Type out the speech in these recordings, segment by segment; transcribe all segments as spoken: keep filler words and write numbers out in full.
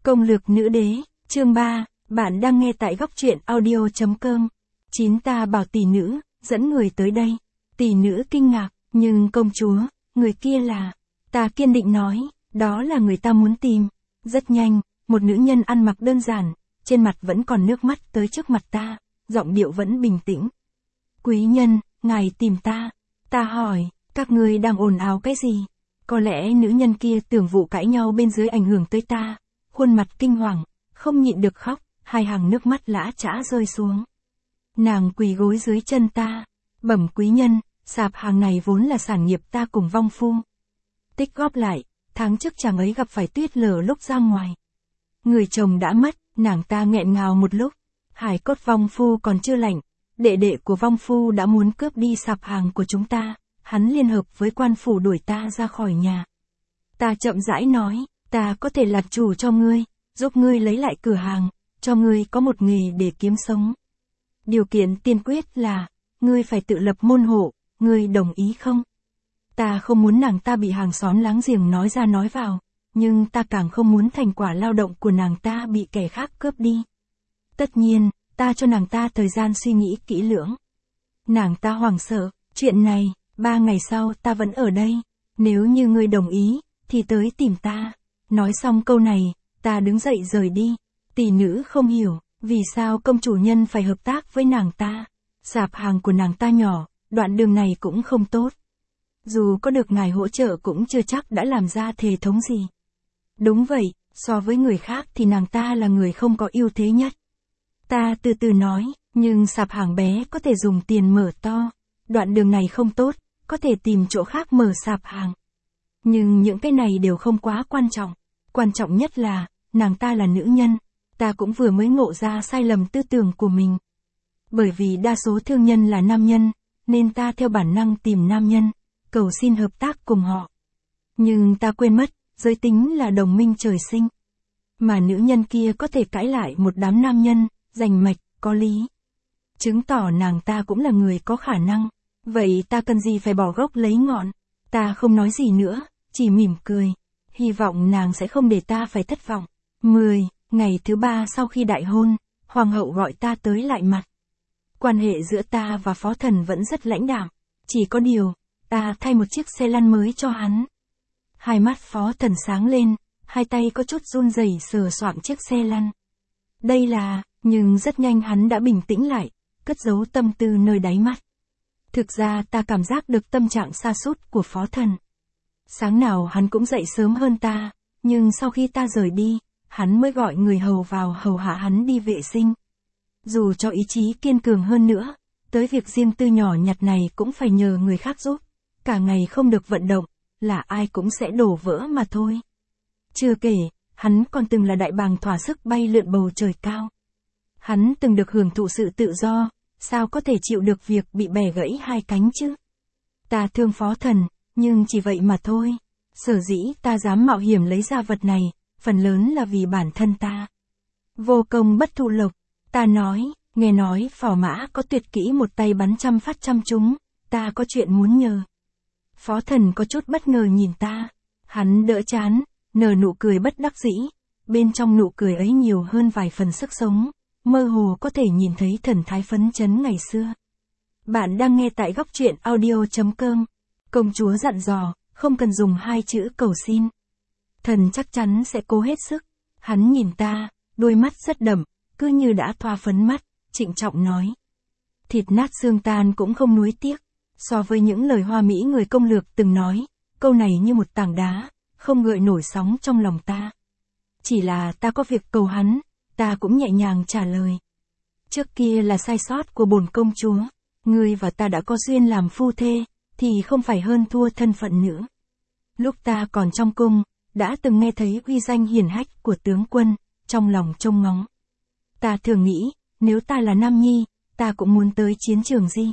Công lược nữ đế, chương ba, bạn đang nghe tại góc truyện audio chấm com. Chín ta bảo tỷ nữ, dẫn người tới đây. Tỷ nữ kinh ngạc, nhưng công chúa, người kia là... Ta kiên định nói, đó là người ta muốn tìm. Rất nhanh, một nữ nhân ăn mặc đơn giản, trên mặt vẫn còn nước mắt tới trước mặt ta, giọng điệu vẫn bình tĩnh. Quý nhân, ngài tìm ta. Ta hỏi, các ngươi đang ồn ào cái gì? Có lẽ nữ nhân kia tưởng vụ cãi nhau bên dưới ảnh hưởng tới ta, khuôn mặt kinh hoàng, không nhịn được khóc, hai hàng nước mắt lã chã rơi xuống. Nàng quỳ gối dưới chân ta, bẩm quý nhân, sạp hàng này vốn là sản nghiệp ta cùng vong phu. Tích góp lại, tháng trước chàng ấy gặp phải tuyết lở lúc ra ngoài. Người chồng đã mất, nàng ta nghẹn ngào một lúc, hải cốt vong phu còn chưa lạnh, đệ đệ của vong phu đã muốn cướp đi sạp hàng của chúng ta, hắn liên hợp với quan phủ đuổi ta ra khỏi nhà. Ta chậm rãi nói, ta có thể làm chủ cho ngươi, giúp ngươi lấy lại cửa hàng, cho ngươi có một nghề để kiếm sống. Điều kiện tiên quyết là, ngươi phải tự lập môn hộ, ngươi đồng ý không? Ta không muốn nàng ta bị hàng xóm láng giềng nói ra nói vào, nhưng ta càng không muốn thành quả lao động của nàng ta bị kẻ khác cướp đi. Tất nhiên, ta cho nàng ta thời gian suy nghĩ kỹ lưỡng. Nàng ta hoảng sợ, chuyện này, ba ngày sau ta vẫn ở đây, nếu như ngươi đồng ý, thì tới tìm ta. Nói xong câu này, ta đứng dậy rời đi. Tỷ nữ không hiểu, vì sao công chủ nhân phải hợp tác với nàng ta. Sạp hàng của nàng ta nhỏ, đoạn đường này cũng không tốt. Dù có được ngài hỗ trợ cũng chưa chắc đã làm ra thể thống gì. Đúng vậy, so với người khác thì nàng ta là người không có ưu thế nhất. Ta từ từ nói, nhưng sạp hàng bé có thể dùng tiền mở to. Đoạn đường này không tốt, có thể tìm chỗ khác mở sạp hàng. Nhưng những cái này đều không quá quan trọng. Quan trọng nhất là, nàng ta là nữ nhân. Ta cũng vừa mới ngộ ra sai lầm tư tưởng của mình. Bởi vì đa số thương nhân là nam nhân, nên ta theo bản năng tìm nam nhân, cầu xin hợp tác cùng họ. Nhưng ta quên mất, giới tính là đồng minh trời sinh. Mà nữ nhân kia có thể cãi lại một đám nam nhân, rành mạch, có lý. Chứng tỏ nàng ta cũng là người có khả năng. Vậy ta cần gì phải bỏ gốc lấy ngọn? Ta không nói gì nữa, chỉ mỉm cười. Hy vọng nàng sẽ không để ta phải thất vọng. mười. Ngày thứ ba sau khi đại hôn, hoàng hậu gọi ta tới lại mặt. Quan hệ giữa ta và phó thần vẫn rất lãnh đạm. Chỉ có điều, ta thay một chiếc xe lăn mới cho hắn. Hai mắt phó thần sáng lên, hai tay có chút run rẩy sờ soạng chiếc xe lăn. Đây là, nhưng rất nhanh hắn đã bình tĩnh lại, cất giấu tâm tư nơi đáy mắt. Thực ra ta cảm giác được tâm trạng sa sút của phó thần. Sáng nào hắn cũng dậy sớm hơn ta, nhưng sau khi ta rời đi, hắn mới gọi người hầu vào hầu hạ hắn đi vệ sinh. Dù cho ý chí kiên cường hơn nữa, tới việc riêng tư nhỏ nhặt này cũng phải nhờ người khác giúp. Cả ngày không được vận động, là ai cũng sẽ đổ vỡ mà thôi. Chưa kể, hắn còn từng là đại bàng thỏa sức bay lượn bầu trời cao. Hắn từng được hưởng thụ sự tự do, sao có thể chịu được việc bị bẻ gãy hai cánh chứ? Ta thương phó thần, nhưng chỉ vậy mà thôi. Sở dĩ ta dám mạo hiểm lấy ra vật này, phần lớn là vì bản thân ta. Vô công bất thụ lộc, ta nói, nghe nói phò mã có tuyệt kỹ một tay bắn trăm phát trăm trúng, ta có chuyện muốn nhờ. Phó thần có chút bất ngờ nhìn ta, hắn đỡ chán, nở nụ cười bất đắc dĩ, bên trong nụ cười ấy nhiều hơn vài phần sức sống, mơ hồ có thể nhìn thấy thần thái phấn chấn ngày xưa. Bạn đang nghe tại góc truyện audio chấm com. Công chúa dặn dò, không cần dùng hai chữ cầu xin. Thần chắc chắn sẽ cố hết sức. Hắn nhìn ta, đôi mắt rất đậm, cứ như đã thoa phấn mắt, trịnh trọng nói. Thịt nát xương tan cũng không nuối tiếc. So với những lời hoa mỹ người công lược từng nói, câu này như một tảng đá, không gợi nổi sóng trong lòng ta. Chỉ là ta có việc cầu hắn, ta cũng nhẹ nhàng trả lời. Trước kia là sai sót của bổn công chúa, ngươi và ta đã có duyên làm phu thê, thì không phải hơn thua thân phận nữa. Lúc ta còn trong cung, đã từng nghe thấy uy danh hiển hách của tướng quân, trong lòng trông ngóng. Ta thường nghĩ, nếu ta là nam nhi, ta cũng muốn tới chiến trường gì.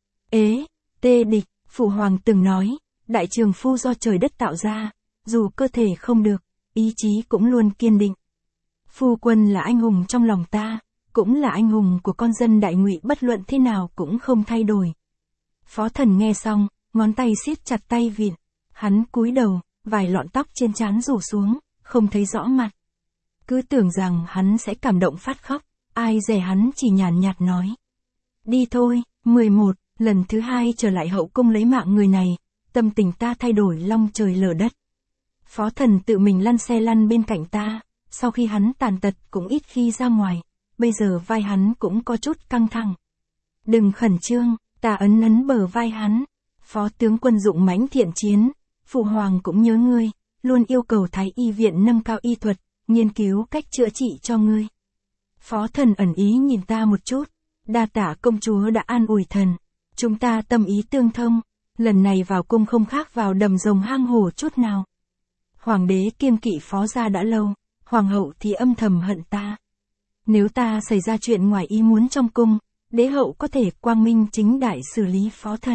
Ế, tê địch, phụ hoàng từng nói, đại trường phu do trời đất tạo ra, dù cơ thể không được, ý chí cũng luôn kiên định. Phu quân là anh hùng trong lòng ta, cũng là anh hùng của con dân đại ngụy, bất luận thế nào cũng không thay đổi. Phó thần nghe xong, ngón tay siết chặt tay vịn, hắn cúi đầu, vài lọn tóc trên trán rủ xuống, không thấy rõ mặt. Cứ tưởng rằng hắn sẽ cảm động phát khóc, ai dè hắn chỉ nhàn nhạt nói. Đi thôi. mười một, lần thứ hai trở lại hậu cung lấy mạng người này, tâm tình ta thay đổi long trời lở đất. Phó Thần tự mình lăn xe lăn bên cạnh ta, sau khi hắn tàn tật cũng ít khi ra ngoài, bây giờ vai hắn cũng có chút căng thẳng. Đừng khẩn trương, ta ấn ấn bờ vai hắn. Phó tướng quân dụng mãnh thiện chiến, phụ hoàng cũng nhớ ngươi, luôn yêu cầu Thái y viện nâng cao y thuật, nghiên cứu cách chữa trị cho ngươi. Phó Thần ẩn ý nhìn ta một chút, đa tạ công chúa đã an ủi thần, chúng ta tâm ý tương thông, lần này vào cung không khác vào đầm rồng hang hổ chút nào. Hoàng đế kiêng kỵ phó gia đã lâu, hoàng hậu thì âm thầm hận ta. Nếu ta xảy ra chuyện ngoài ý muốn trong cung, đế hậu có thể quang minh chính đại xử lý Phó Thần.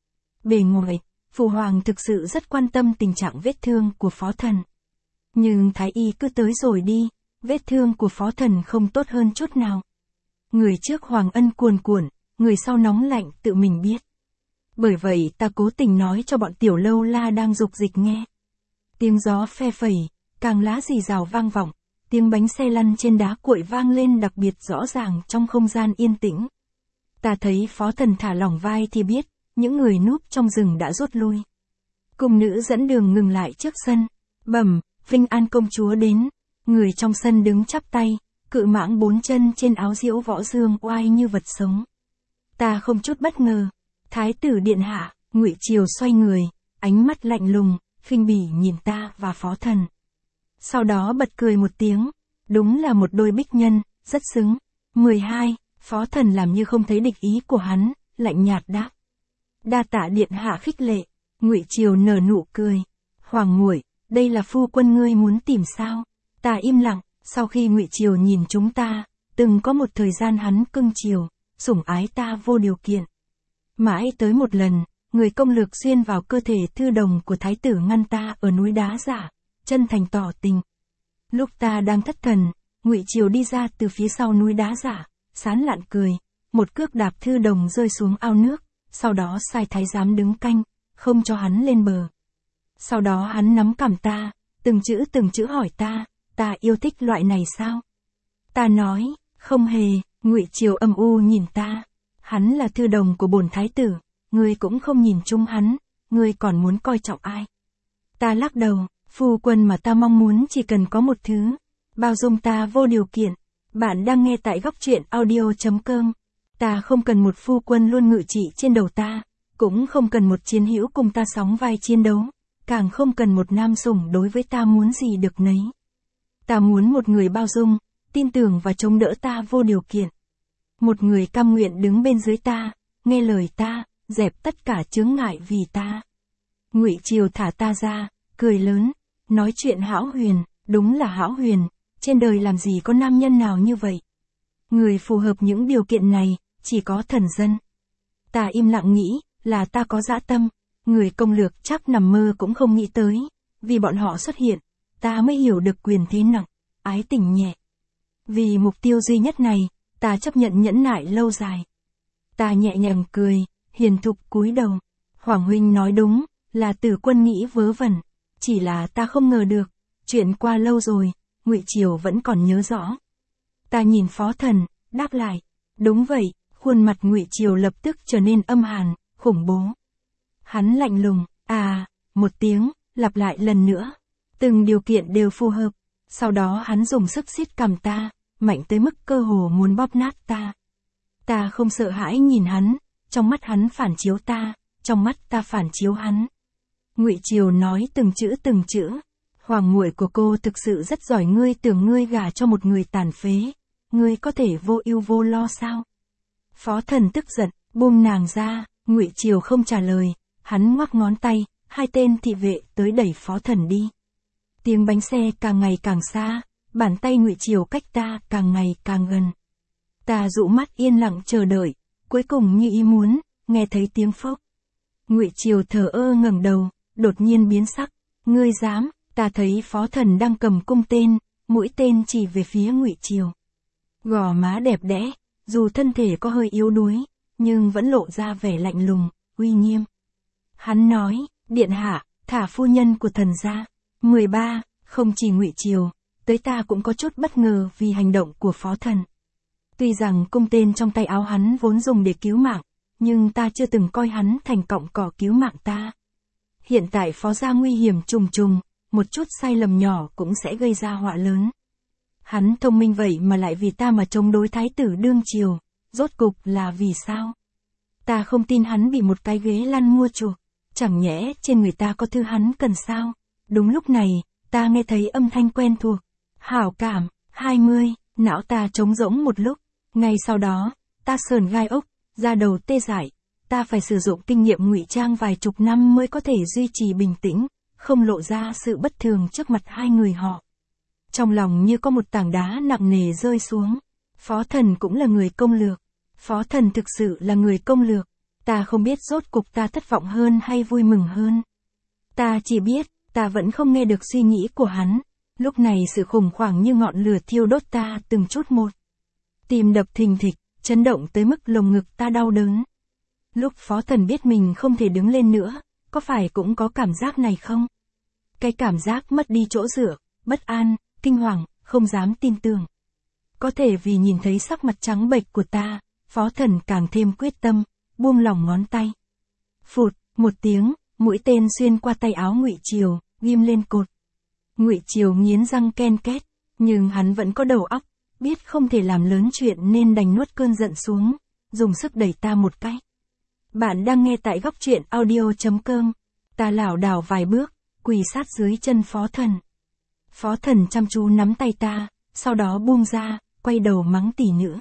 Bề ngoài, phụ hoàng thực sự rất quan tâm tình trạng vết thương của Phó Thần. Nhưng Thái y cứ tới rồi đi, vết thương của Phó Thần không tốt hơn chút nào. Người trước hoàng ân cuồn cuộn, người sau nóng lạnh tự mình biết. Bởi vậy ta cố tình nói cho bọn tiểu lâu la đang dục dịch nghe. Tiếng gió phe phẩy, càng lá rì rào vang vọng, tiếng bánh xe lăn trên đá cuội vang lên đặc biệt rõ ràng trong không gian yên tĩnh. Ta thấy Phó Thần thả lỏng vai thì biết, những người núp trong rừng đã rút lui. Cung nữ dẫn đường ngừng lại trước sân, bẩm, Vinh An công chúa đến. Người trong sân đứng chắp tay, cự mãng bốn chân trên áo diễu võ dương oai như vật sống. Ta không chút bất ngờ, Thái tử điện hạ. Ngụy Triều xoay người, ánh mắt lạnh lùng, khinh bỉ nhìn ta và Phó Thần. Sau đó bật cười một tiếng, đúng là một đôi bích nhân, rất xứng. mười hai, Phó Thần làm như không thấy địch ý của hắn, lạnh nhạt đáp. Đa tạ điện hạ khích lệ. Ngụy Triều nở nụ cười. Hoàng muội, đây là phu quân ngươi muốn tìm sao? Ta im lặng, sau khi Ngụy Triều nhìn chúng ta, từng có một thời gian hắn cưng chiều, sủng ái ta vô điều kiện. Mãi tới một lần, người công lược xuyên vào cơ thể thư đồng của thái tử ngăn ta ở núi đá giả, chân thành tỏ tình. Lúc ta đang thất thần, Ngụy Triều đi ra từ phía sau núi đá giả, sán lạn cười, một cước đạp thư đồng rơi xuống ao nước, sau đó sai thái giám đứng canh, không cho hắn lên bờ. Sau đó hắn nắm cằm ta, từng chữ từng chữ hỏi ta, ta yêu thích loại này sao? Ta nói, không hề. Ngụy Triều âm u nhìn ta. Hắn là thư đồng của bổn thái tử, ngươi cũng không nhìn chung hắn, ngươi còn muốn coi trọng ai? Ta lắc đầu, phu quân mà ta mong muốn chỉ cần có một thứ, bao dung ta vô điều kiện. Bạn đang nghe tại góc truyện audio chấm com. Ta không cần một phu quân luôn ngự trị trên đầu ta, cũng không cần một chiến hữu cùng ta sóng vai chiến đấu, càng không cần một nam sủng đối với ta muốn gì được nấy. Ta muốn một người bao dung, tin tưởng và chống đỡ ta vô điều kiện. Một người cam nguyện đứng bên dưới ta, nghe lời ta, dẹp tất cả chướng ngại vì ta. Ngụy Triều thả ta ra, cười lớn, nói chuyện hão huyền, đúng là hão huyền, trên đời làm gì có nam nhân nào như vậy. Người phù hợp những điều kiện này, chỉ có thần dân. Ta im lặng nghĩ, là ta có dã tâm, người công lược chắc nằm mơ cũng không nghĩ tới, vì bọn họ xuất hiện, ta mới hiểu được quyền thế nặng, ái tình nhẹ. Vì mục tiêu duy nhất này, ta chấp nhận nhẫn nại lâu dài. Ta nhẹ nhàng cười, hiền thục cúi đầu. Hoàng huynh nói đúng, là Tử quân nghĩ vớ vẩn, chỉ là ta không ngờ được, chuyện qua lâu rồi, Ngụy Triều vẫn còn nhớ rõ. Ta nhìn Phó Thần, đáp lại, đúng vậy. Khuôn mặt Ngụy Triều lập tức trở nên âm hàn, khủng bố. Hắn lạnh lùng, à, một tiếng, lặp lại lần nữa. Từng điều kiện đều phù hợp. Sau đó hắn dùng sức siết cằm ta, mạnh tới mức cơ hồ muốn bóp nát ta. Ta không sợ hãi nhìn hắn, trong mắt hắn phản chiếu ta, trong mắt ta phản chiếu hắn. Ngụy Triều nói từng chữ từng chữ. Hoàng muội của cô thực sự rất giỏi, ngươi tưởng ngươi gả cho một người tàn phế, ngươi có thể vô ưu vô lo sao? Phó Thần tức giận, buông nàng ra. Ngụy Triều không trả lời, hắn ngoắc ngón tay, hai tên thị vệ tới đẩy Phó Thần đi. Tiếng bánh xe càng ngày càng xa, bàn tay Ngụy Triều cách ta càng ngày càng gần. Ta dụ mắt yên lặng chờ đợi, cuối cùng như ý muốn, nghe thấy tiếng phốc. Ngụy Triều thờ ơ ngẩng đầu, đột nhiên biến sắc, ngươi dám? Ta thấy Phó Thần đang cầm cung tên, mũi tên chỉ về phía Ngụy Triều. Gò má đẹp đẽ, dù thân thể có hơi yếu đuối, nhưng vẫn lộ ra vẻ lạnh lùng, uy nghiêm. Hắn nói, điện hạ, thả phu nhân của thần ra. mười ba, không chỉ Ngụy Triều, tới ta cũng có chút bất ngờ vì hành động của phó thần. Tuy rằng cung tên trong tay áo hắn vốn dùng để cứu mạng, nhưng ta chưa từng coi hắn thành cọng cỏ cứu mạng ta. Hiện tại phó gia nguy hiểm trùng trùng, một chút sai lầm nhỏ cũng sẽ gây ra họa lớn. Hắn thông minh vậy mà lại vì ta mà chống đối thái tử đương triều, rốt cục là vì sao? Ta không tin hắn bị một cái ghế lăn mua chuộc, chẳng nhẽ trên người ta có thứ hắn cần sao? Đúng lúc này, ta nghe thấy âm thanh quen thuộc. Hảo cảm, hai mươi, não ta trống rỗng một lúc, ngay sau đó, ta sờn gai ốc, da đầu tê dại, ta phải sử dụng kinh nghiệm ngụy trang vài chục năm mới có thể duy trì bình tĩnh, không lộ ra sự bất thường trước mặt hai người họ. Trong lòng như có một tảng đá nặng nề rơi xuống. Phó thần cũng là người công lược. Phó thần thực sự là người công lược. Ta không biết rốt cục ta thất vọng hơn hay vui mừng hơn. Ta chỉ biết, ta vẫn không nghe được suy nghĩ của hắn. Lúc này sự khủng hoảng như ngọn lửa thiêu đốt ta từng chút một. Tim đập thình thịch, chấn động tới mức lồng ngực ta đau đớn. Lúc phó thần biết mình không thể đứng lên nữa, có phải cũng có cảm giác này không? Cái cảm giác mất đi chỗ dựa, bất an, kinh hoàng, không dám tin tưởng. Có thể vì nhìn thấy sắc mặt trắng bệch của ta, phó thần càng thêm quyết tâm, buông lỏng ngón tay. Phụt, một tiếng, mũi tên xuyên qua tay áo Ngụy Triều, ghim lên cột. Ngụy Triều nghiến răng ken két, nhưng hắn vẫn có đầu óc, biết không thể làm lớn chuyện nên đành nuốt cơn giận xuống, dùng sức đẩy ta một cái. Bạn đang nghe tại góc truyện audio chấm com. Ta lảo đảo vài bước, quỳ sát dưới chân phó thần. Phó thần chăm chú nắm tay ta, sau đó buông ra, quay đầu mắng tỷ nữ.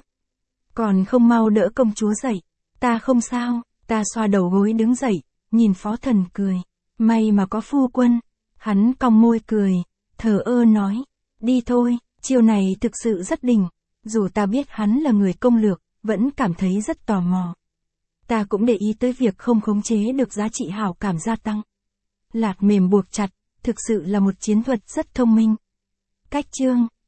Còn không mau đỡ công chúa dậy. Ta không sao, ta xoa đầu gối đứng dậy, nhìn phó thần cười. May mà có phu quân. Hắn cong môi cười, thờ ơ nói. Đi thôi, chiều này thực sự rất đỉnh. Dù ta biết hắn là người công lược, vẫn cảm thấy rất tò mò. Ta cũng để ý tới việc không khống chế được giá trị hảo cảm gia tăng. Lạt mềm buộc chặt, thực sự là một chiến thuật rất thông minh. Cách chương